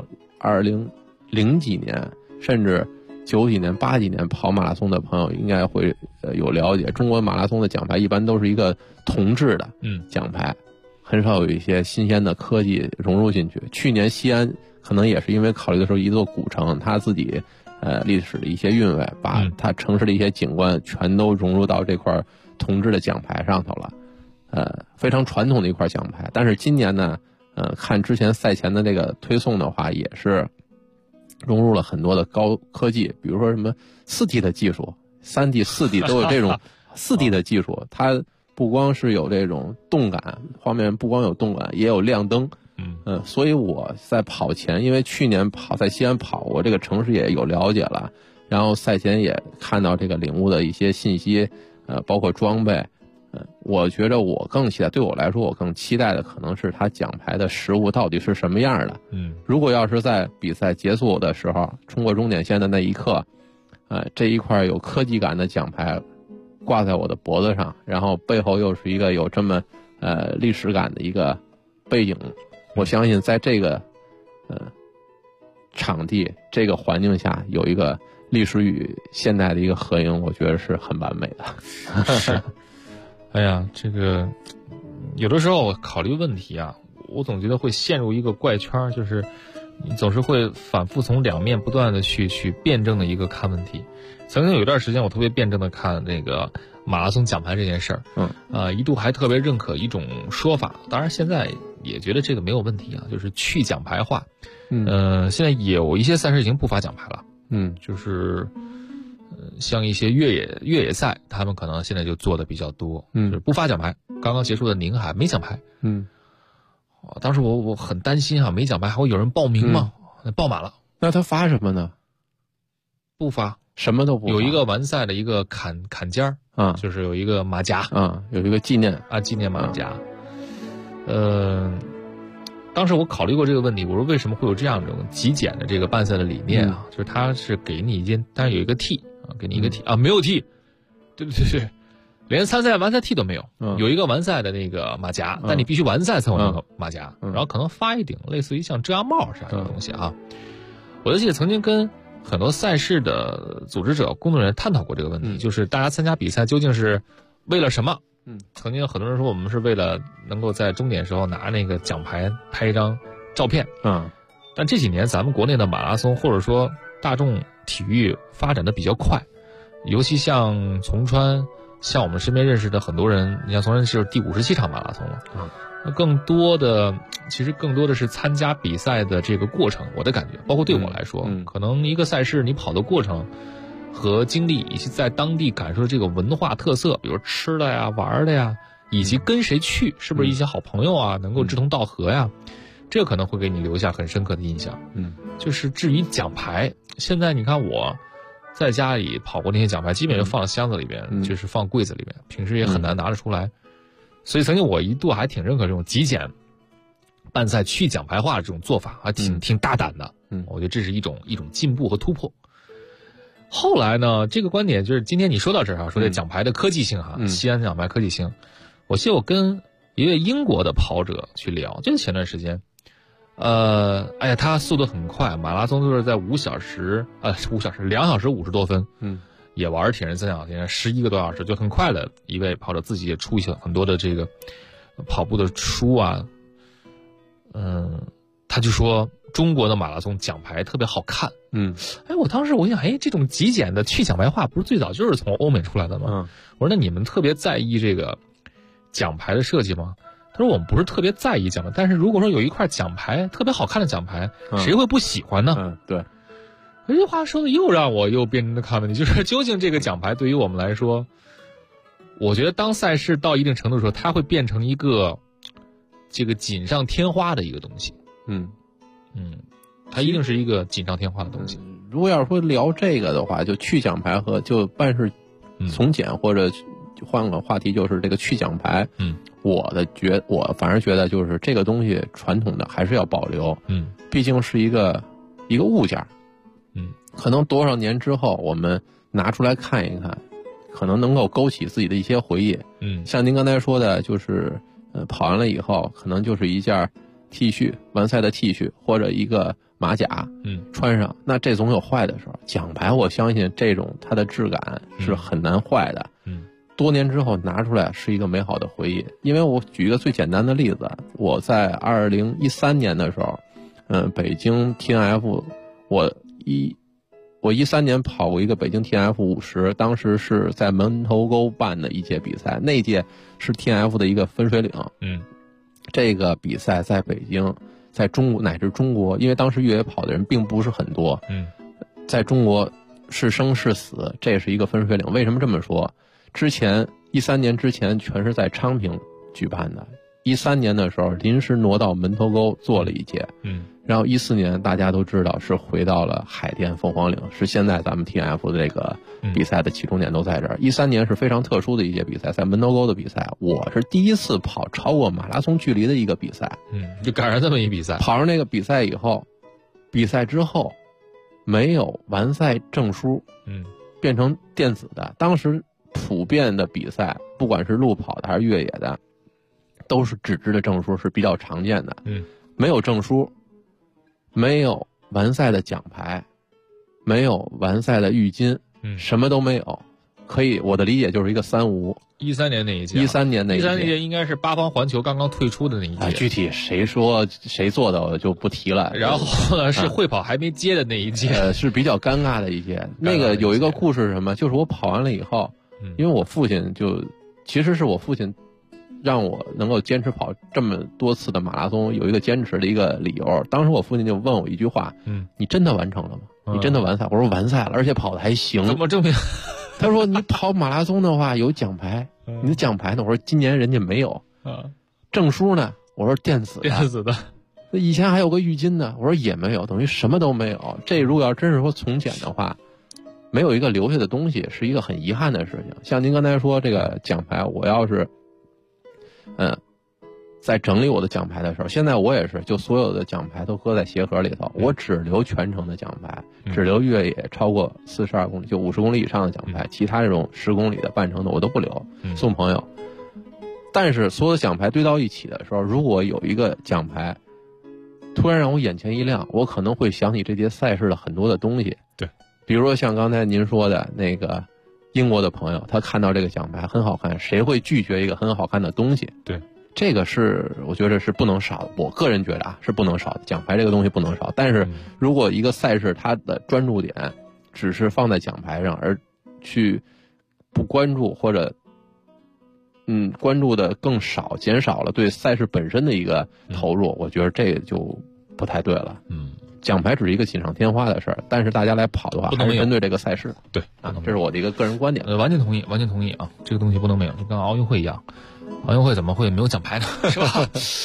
，2000几年甚至90几年、80几年跑马拉松的朋友应该会有了解，中国马拉松的奖牌一般都是一个铜制的奖牌，很少有一些新鲜的科技融入进去。去年西安可能也是因为考虑的时候一座古城，它自己历史的一些韵味，把它城市的一些景观全都融入到这块铜制的奖牌上头了，非常传统的一块奖牌。但是今年呢，看之前赛前的这个推送的话，也是融入了很多的高科技，比如说什么4D 的技术，3D、4D 都有这种4D 的技术，它不光是有这种动感，画面不光有动感，也有亮灯。所以我在跑前，因为去年在西安跑，我这个城市也有了解了，然后赛前也看到这个领悟的一些信息，包括装备，我觉得我更期待，对我来说我更期待的可能是它奖牌的实物到底是什么样的。如果要是在比赛结束的时候冲过终点线的那一刻，这一块有科技感的奖牌挂在我的脖子上，然后背后又是一个有这么历史感的一个背景，我相信在这个场地这个环境下有一个历史与现代的一个合影，我觉得是很完美的。 是，哎呀，这个有的时候我考虑问题啊，我总觉得会陷入一个怪圈，就是你总是会反复从两面不断的去辩证的一个看问题。曾经有一段时间我特别辩证的看那个马拉松奖牌这件事儿，一度还特别认可一种说法，当然现在也觉得这个没有问题啊，就是去奖牌化。现在有一些赛事已经不发奖牌了，就是像一些越野赛，他们可能现在就做的比较多，就是不发奖牌。刚刚结束的宁海没奖牌，当时我很担心没奖牌还会有人报名吗？报满了。 那他发什么呢？ 不发， 什么都不发。 有一个完赛的一个坎肩就是有一个马甲有一个纪念马甲。当时我考虑过这个问题，我说为什么会有这样一种极简的这个办赛的理念啊？就是他是给你一件，但是有一个 T 给你一个 T 没有 T， 对，连参赛完赛 T 都没有，有一个完赛的那个马甲，但你必须完赛才有那个马甲，然后可能发一顶类似于像遮阳帽这样的东西啊。我就记得曾经跟很多赛事的组织者、工作人员探讨过这个问题，就是大家参加比赛究竟是为了什么？曾经很多人说我们是为了能够在终点时候拿那个奖牌拍一张照片，但这几年咱们国内的马拉松或者说大众体育发展的比较快，尤其像从川，像我们身边认识的很多人，你像从川是第57场马拉松了，那其实更多的是参加比赛的这个过程，我的感觉，包括对我来说，可能一个赛事你跑的过程和经历，以及在当地感受的这个文化特色，比如吃的呀、玩的呀，以及跟谁去，是不是一些好朋友啊，能够志同道合呀， 这可能会给你留下很深刻的印象。就是至于奖牌，现在你看我在家里跑过那些奖牌，基本就放箱子里边，就是放柜子里面，平时也很难拿得出来。所以曾经我一度还挺认可这种极简办赛去奖牌化的这种做法，还挺大胆的。我觉得这是一种进步和突破。后来呢，这个观点就是今天你说到这儿说这奖牌的科技性西安奖牌科技性，我记得我跟一位英国的跑者去聊，就是前段时间，他速度很快，马拉松都是在2小时50多分，也玩铁人3项11个多小时，就很快的一位跑者，自己也出很多的这个跑步的书啊，他就说中国的马拉松奖牌特别好看。我当时我想，这种极简的去奖牌化不是最早就是从欧美出来的吗？我说那你们特别在意这个奖牌的设计吗？他说我们不是特别在意奖牌，但是如果说有一块奖牌特别好看的奖牌，谁会不喜欢呢？ 对。 这句话说的让我变成了看问题，就是究竟这个奖牌对于我们来说，我觉得当赛事到一定程度的时候，它会变成一个这个锦上添花的一个东西。它一定是一个锦上添花的东西。 如果要是说聊这个的话，就去奖牌和就办事从简，或者换个话题，就是这个去奖牌。我反而觉得就是这个东西传统的还是要保留。毕竟是一个物件。可能多少年之后我们拿出来看一看，可能能够勾起自己的一些回忆。像您刚才说的，就是跑完了以后，可能就是一件 T 恤，完赛的 T 恤或者一个马甲，穿上，那这总有坏的时候。奖牌我相信这种它的质感是很难坏的。多年之后拿出来是一个美好的回忆。因为我举一个最简单的例子，我在2013年的时候，北京 TNF， 我13年跑过一个北京 TNF 50，当时是在门头沟办的一届比赛，那届是 TNF 的一个分水岭。这个比赛在北京，在中国乃至中国，因为当时越野跑的人并不是很多，在中国是生是死，这是一个分水岭。为什么这么说？之前13年之前全是在昌平举办的，13年的时候临时挪到门头沟做了一届，然后14年大家都知道是回到了海淀凤凰岭，是现在咱们 TNF 的这个比赛的起终点都在这儿。13年是非常特殊的一届比赛，在门头沟的比赛，我是第一次跑超过马拉松距离的一个比赛。 就赶上这么一比赛， 跑上那个比赛以后，比赛之后没有完赛证书，变成电子的。当时普遍的比赛，不管是路跑的还是越野的，都是纸质的证书是比较常见的。没有证书，没有完赛的奖牌，没有完赛的浴巾，什么都没有。可以，我的理解就是一个3无。 13年那一届 ，13年那一届应该是八方环球刚刚退出的那一届。 具体谁说谁做的我就不提了。 然后呢，是会跑还没接的那一届， 是比较尴尬的一届。那个有一个故事是什么？就是我跑完了以后，因为我父亲其实是我父亲让我能够坚持跑这么多次的马拉松，有一个坚持的一个理由。当时我父亲就问我一句话：你真的完成了吗？你真的完赛？我说完赛了，而且跑得还行。 怎么证明？ 他说你跑马拉松的话有奖牌，你的奖牌呢？我说今年人家没有。证书呢？我说电子的。 以前还有个浴巾呢，我说也没有，等于什么都没有。这如果要真是说从简的话，没有一个留下的东西，是一个很遗憾的事情。像您刚才说这个奖牌，我要是在整理我的奖牌的时候，现在我也是，就所有的奖牌都搁在鞋盒里头，我只留全程的奖牌，只留越野超过42公里，就50公里以上的奖牌，其他这种10公里的半程的我都不留，送朋友。但是所有的奖牌堆到一起的时候，如果有一个奖牌突然让我眼前一亮，我可能会想起这届赛事的很多的东西。 对， 比如说像刚才您说的那个英国的朋友，他看到这个奖牌很好看，谁会拒绝一个很好看的东西？ 对， 这个是我觉得是不能少的，我个人觉得是不能少的，奖牌这个东西不能少。但是如果一个赛事它的专注点只是放在奖牌上，而去不关注或者关注的更少，减少了对赛事本身的一个投入，我觉得这个就不太对了。奖牌只是一个锦上添花的事儿，但是大家来跑的话，还是针对这个赛事。 对这是我的一个个人观点。 完全同意，完全同意啊！这个东西不能没有，就跟奥运会一样，奥运会怎么会没有奖牌呢？是吧？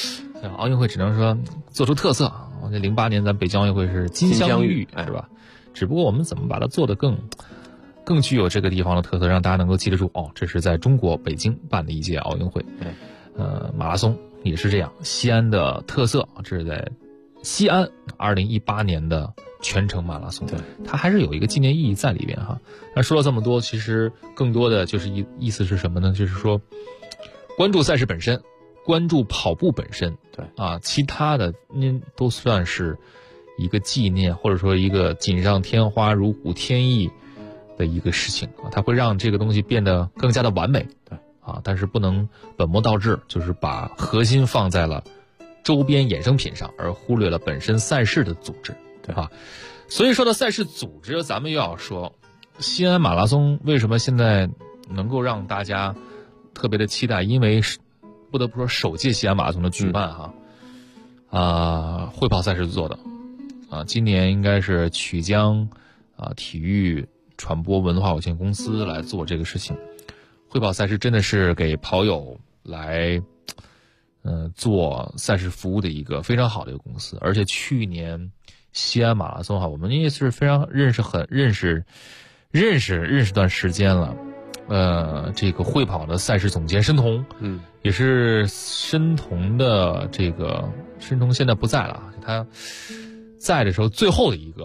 奥运会只能说做出特色。我觉得08年咱北京奥运会是金镶玉，是吧？只不过我们怎么把它做得更具有这个地方的特色，让大家能够记得住这是在中国北京办的一届奥运会。马拉松也是这样，西安的特色，这是在西安2018年的全程马拉松，它还是有一个纪念意义在里边哈。那说了这么多，其实更多的就是意思是什么呢？就是说关注赛事本身，关注跑步本身，其他的都算是一个纪念，或者说一个锦上添花、如虎添翼的一个事情它会让这个东西变得更加的完美，但是不能本末倒置，就是把核心放在了周边衍生品上，而忽略了本身赛事的组织，所以说到赛事组织，咱们又要说西安马拉松为什么现在能够让大家特别的期待，因为不得不说首届西安马拉松的举办会跑赛事做的今年应该是曲江体育传播文化有限公司来做这个事情。会跑赛事真的是给跑友来做赛事服务的一个非常好的一个公司，而且去年西安马拉松我们也是非常认识段时间了。这个会跑的赛事总监申彤，也是申彤的申彤现在不在了，他在的时候最后的一个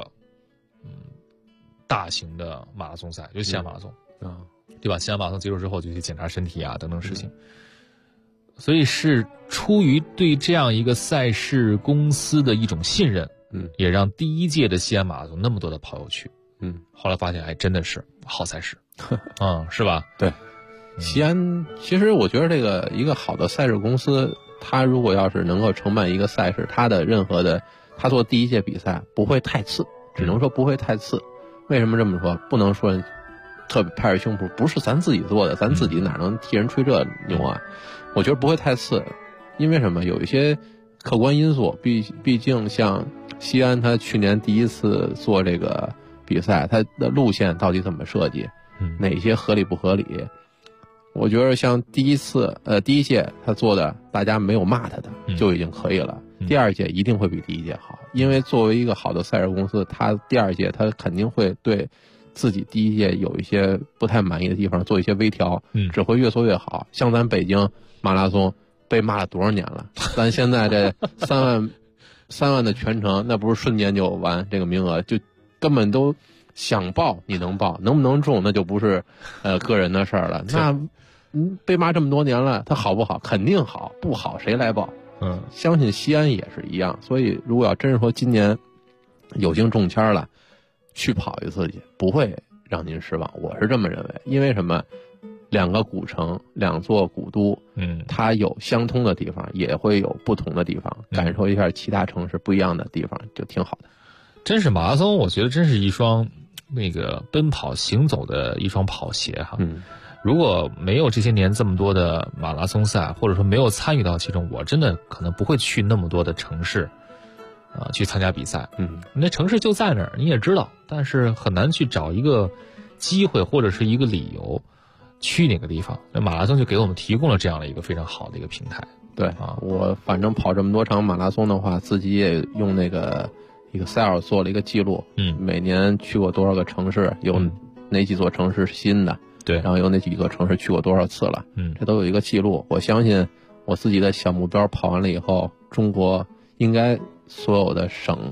大型的马拉松赛就是西安马拉松对吧？西安马拉松结束之后就去检查身体等等事情，所以是出于对这样一个赛事公司的一种信任，也让第一届的西安马拉松那么多的跑友去，后来发现真的是好赛事，是吧？ 对，西安其实我觉得这个一个好的赛事公司，他如果要是能够承办一个赛事，他做第一届比赛不会太次，只能说不会太次。为什么这么说？不能说特别拍着胸脯，不是咱自己做的，咱自己哪能替人吹这牛啊？我觉得不会太次，因为什么？有一些客观因素，毕竟像西安，他去年第一次做这个比赛，它的路线到底怎么设计？哪些合理不合理？我觉得像第一届他做的，大家没有骂他的就已经可以了。第二届一定会比第一届好，因为作为一个好的赛事公司，他第二届他肯定会对自己第一届有一些不太满意的地方做一些微调，只会越做越好。像咱北京马拉松被骂了多少年了，咱现在这3万的全程，那不是瞬间就完这个名额，就根本都想报你能报，能不能中那就不是个人的事儿了。那被骂这么多年了，他好不好？肯定好，不好谁来报？相信西安也是一样。所以如果要真是说今年有幸中签了，去跑一次去，不会让您失望，我是这么认为。因为什么？两个古城，两座古都，它有相通的地方，也会有不同的地方，感受一下其他城市不一样的地方，就挺好的。 真是马拉松，我觉得真是一双奔跑行走的一双跑鞋哈。如果没有这些年这么多的马拉松赛，或者说没有参与到其中，我真的可能不会去那么多的城市去参加比赛。那城市就在那儿，你也知道，但是很难去找一个机会或者是一个理由去哪个地方。那马拉松就给我们提供了这样的一个非常好的一个平台。 对我反正跑这么多场马拉松的话，自己也用那个Excel 做了一个记录，每年去过多少个城市，有哪几座城市是新的， 对， 然后有哪几个城市去过多少次了，这都有一个记录。我相信我自己的小目标跑完了以后，中国应该所有的省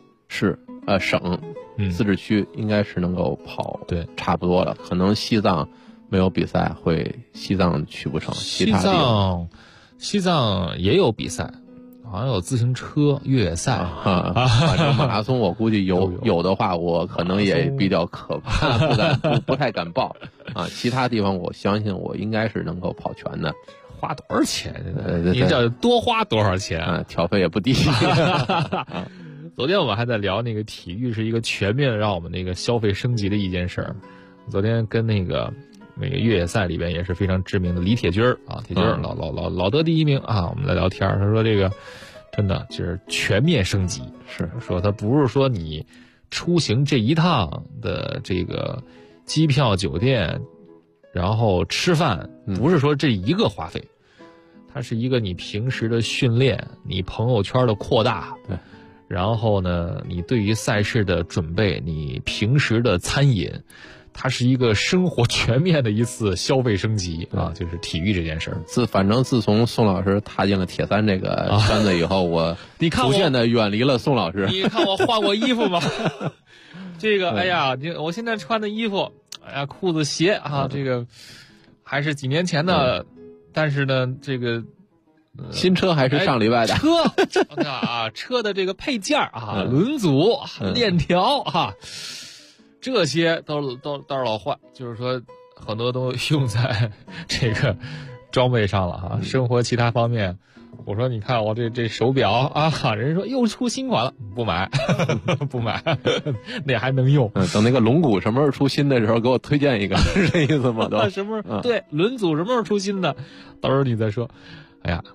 自治区应该是能够跑差不多了。可能西藏没有比赛，西藏去不成，其他地方西藏也有比赛，好像有自行车越野赛反正马拉松我估计有的话，我可能也比较可怕，不太敢报其他地方我相信我应该是能够跑全的。 花多少钱？你这多花多少钱？ 挑费也不低。 昨天我们还在聊体育是一个全面让我们消费升级的一件事儿。昨天跟那个越野赛里边也是非常知名的李铁军铁军老得第一名我们来聊天，他说这个真的就是全面升级， 是说他不是说你出行这一趟的这个机票、酒店，然后吃饭，不是说这一个花费， 它是一个你平时的训练，你朋友圈的扩大， 对， 然后呢，你对于赛事的准备，你平时的餐饮，它是一个生活全面的一次消费升级啊，就是体育这件事儿。 反正自从宋老师踏进了铁三这个圈子以后，我你看逐渐的远离了宋老师。 你看我换过衣服吗？这个，哎呀，我现在穿的衣服，哎呀，裤子鞋啊，这个还是几年前的，但是呢，这个。 新车还是上礼拜的车的这个配件啊，轮组、链条啊，这些都是老换，就是说很多都用在这个装备上了哈。生活其他方面，我说你看我这手表啊，人说又出新款了，不买不买，那还能用。 等那个龙骨什么时候出新的时候，给我推荐一个，是这意思吗？都什么时候？对，轮组什么时候出新的，到时候你再说。哎呀。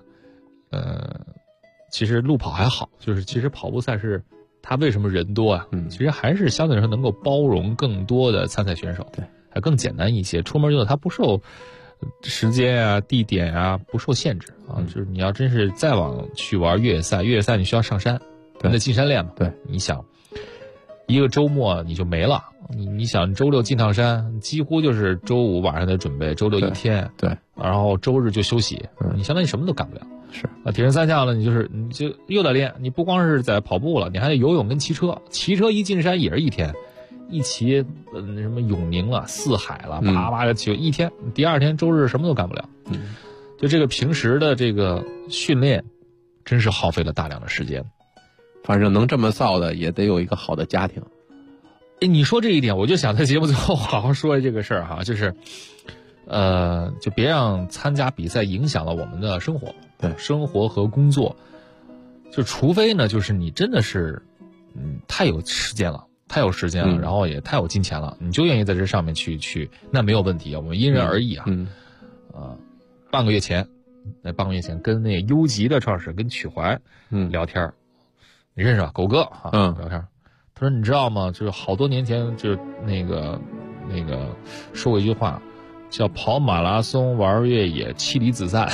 其实路跑还好，就是其实跑步赛事它为什么人多啊？其实还是相对来说能够包容更多的参赛选手， 对， 还更简单一些。出门用的它不受时间啊、地点啊不受限制啊。就是你要真是再往去玩越野赛，越野赛你需要上山，你得进山练嘛。 对， 你想一个周末你就没了，你想周六进趟山，几乎就是周五晚上的准备，周六一天， 对， 然后周日就休息，你相当于什么都干不了。 是啊，铁人三项呢，你就又得练，你不光是在跑步了，你还得游泳跟骑车。骑车一进山也是一天，一骑什么永宁了、四海了，啪啪的骑一天，第二天周日什么都干不了。就这个平时的这个训练，真是耗费了大量的时间。 反正能这么造的，也得有一个好的家庭。 你说这一点，我就想在节目最后好好说这个事儿哈，就是，就别让参加比赛影响了我们的生活。 对， 生活和工作，就除非呢，就是你真的是，太有时间了，然后也太有金钱了，你就愿意在这上面去，那没有问题啊，我们因人而异啊。半个月前跟那优吉的创始人跟曲怀聊天，你认识吧？狗哥啊，聊天，他说你知道吗？就是好多年前就那个说过一句话。叫跑马拉松、玩越野、妻离子散。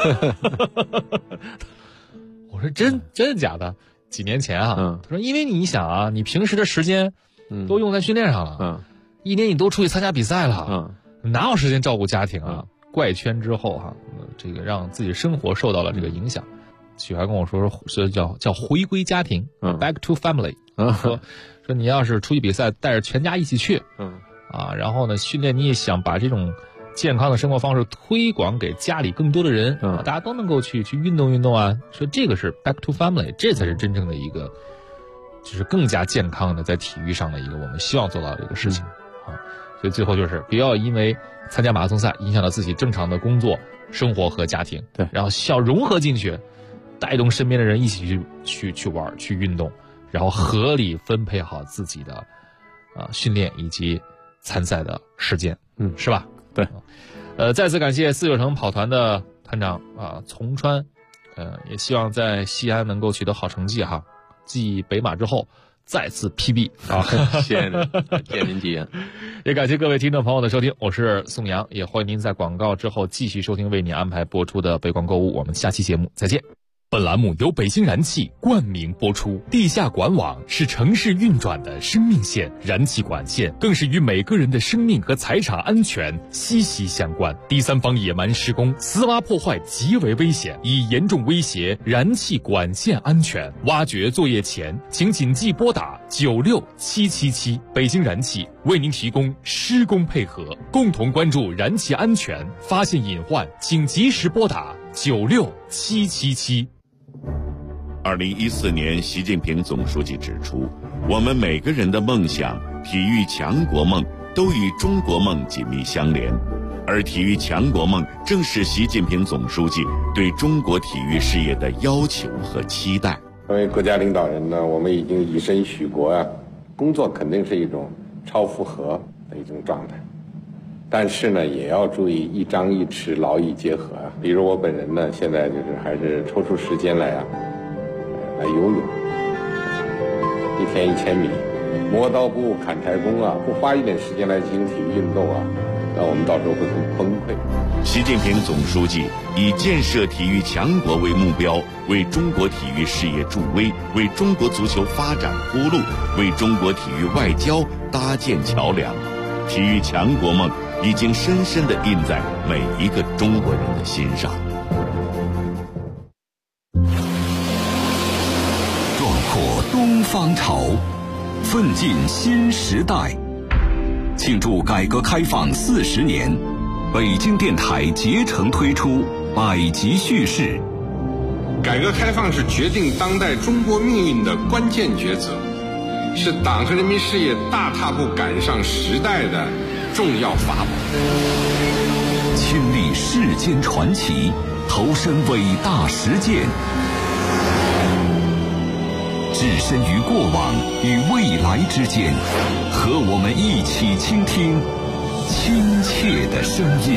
我说真的假的？几年前啊，他说因为你想啊，你平时的时间都用在训练上了，一年你都出去参加比赛了，哪有时间照顾家庭啊？怪圈之后哈，这个让自己生活受到了这个影响。许还跟我说叫回归家庭，back to family。说你要是出去比赛，带着全家一起去。然后呢，训练你也想把这种健康的生活方式推广给家里更多的人，大家都能够去运动啊。说这个是 back to family， 这才是真正的一个，就是更加健康的在体育上的一个我们希望做到的一个事情啊。所以最后就是不要因为参加马拉松赛影响到自己正常的工作、生活和家庭， 对， 然后需要融合进去，带动身边的人一起去玩、去运动，然后合理分配好自己的训练以及参赛的时间，是吧？ 对， 再次感谢四九城跑团的团长丛川，也希望在西安能够取得好成绩哈，继北马之后再次 PB 啊！ 谢谢您，谢谢您吉言， 也感谢各位听众朋友的收听，我是宋阳，也欢迎您在广告之后继续收听为您安排播出的北广购物，我们下期节目再见。 本栏目由北京燃气冠名播出。地下管网是城市运转的生命线，燃气管线更是与每个人的生命和财产安全息息相关。第三方野蛮施工、私挖破坏极为危险，已严重威胁燃气管线安全。挖掘作业前，请谨记拨打96777。北京燃气为您提供施工配合，共同关注燃气安全，发现隐患请及时拨打96777。 2014年，习近平总书记指出，我们每个人的梦想、体育强国梦都与中国梦紧密相连，而体育强国梦正是习近平总书记对中国体育事业的要求和期待。 作为国家领导人呢，我们已经以身许国啊，工作肯定是一种超负荷的一种状态，但是呢，也要注意一张一弛，劳逸结合啊。比如我本人呢，现在就是还是抽出时间来游泳，一天1000米，磨刀不误砍柴工啊，不花一点时间来进行体育运动啊， 那我们到时候会很崩溃。 习近平总书记以建设体育强国为目标，为中国体育事业助威，为中国足球发展铺路，为中国体育外交搭建桥梁。体育强国梦已经深深地印在每一个中国人的心上。 壮阔东方潮，奋进新时代。庆祝改革开放40年，北京电台竭诚推出百集叙事。 改革开放是决定当代中国命运的关键抉择，是党和人民事业大踏步赶上时代的重要法宝。 亲历世间传奇，投身伟大实践，置身于过往与未来之间，和我们一起倾听亲切的声音。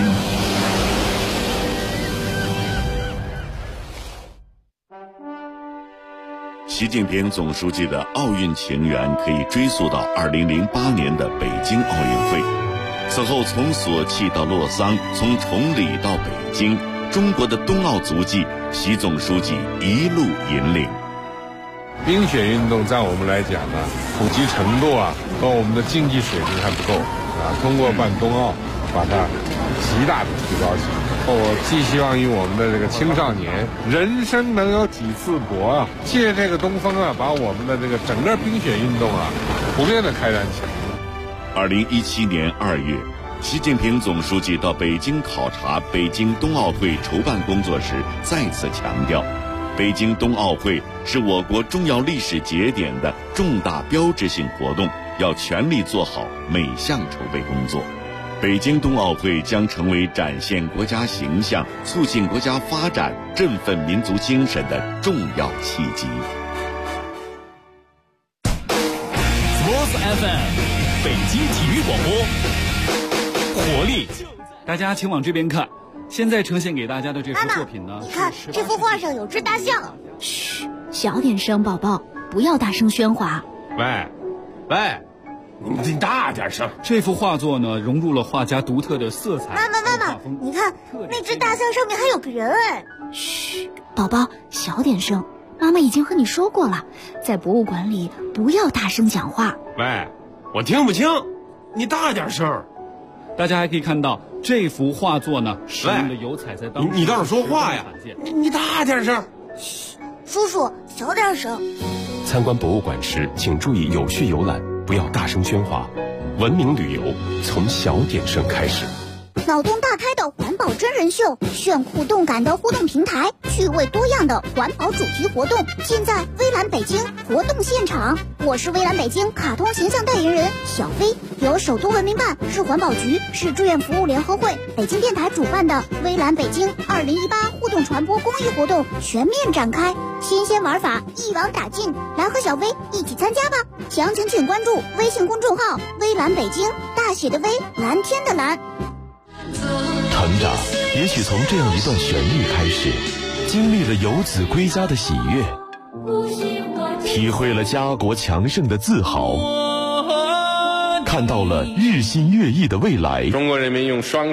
习近平总书记的奥运情缘可以追溯到2008年的北京奥运会。此后从索契到洛桑，从崇礼到北京，中国的冬奥足迹，习总书记一路引领。 冰雪运动在我们来讲呢，普及程度和我们的经济水平还不够通过办冬奥，把它极大的提高起来。我寄希望于我们的这个青少年，人生能有几次搏借这个东风把我们的这个整个冰雪运动普遍的开展起来。 2017年2月，习近平总书记到北京考察北京冬奥会筹办工作时，再次强调，北京冬奥会是我国重要历史节点的重大标志性活动，要全力做好每项筹备工作。北京冬奥会将成为展现国家形象、促进国家发展、振奋民族精神的重要契机。 Sports FM， 北京体育广播，活力。 大家请往这边看，现在呈现给大家的这幅作品呢， 你看这幅画上有只大象。 嘘，小点声，宝宝，不要大声喧哗。 喂。你大点声！这幅画作呢，融入了画家独特的色彩。 妈妈，你看那只大象上面还有个人哎！ 嘘，宝宝，小点声。妈妈已经和你说过了，在博物馆里不要大声讲话。 喂，我听不清，你大点声。大家还可以看到这幅画作呢，使用的油彩在当时你倒是说话呀！你大点声。 嘘，叔叔，小点声。 参观博物馆时，请注意有序游览。不要大声喧哗，文明旅游从小点声开始。 脑洞大开的环保真人秀，炫酷动感的互动平台，趣味多样的环保主题活动，尽在微蓝北京活动现场。我是微蓝北京卡通形象代言人小飞，由首都文明办、市环保局、市志愿服务联合会、北京电台主办的微蓝北京2018互动传播公益活动全面展开，新鲜玩法一网打尽，来和小飞一起参加吧！详情请关注微信公众号微蓝北京，大写的微，蓝天的蓝。 成长也许从这样一段旋律开始，经历了游子归家的喜悦，体会了家国强盛的自豪，看到了日新月异的未来。 中国人民用双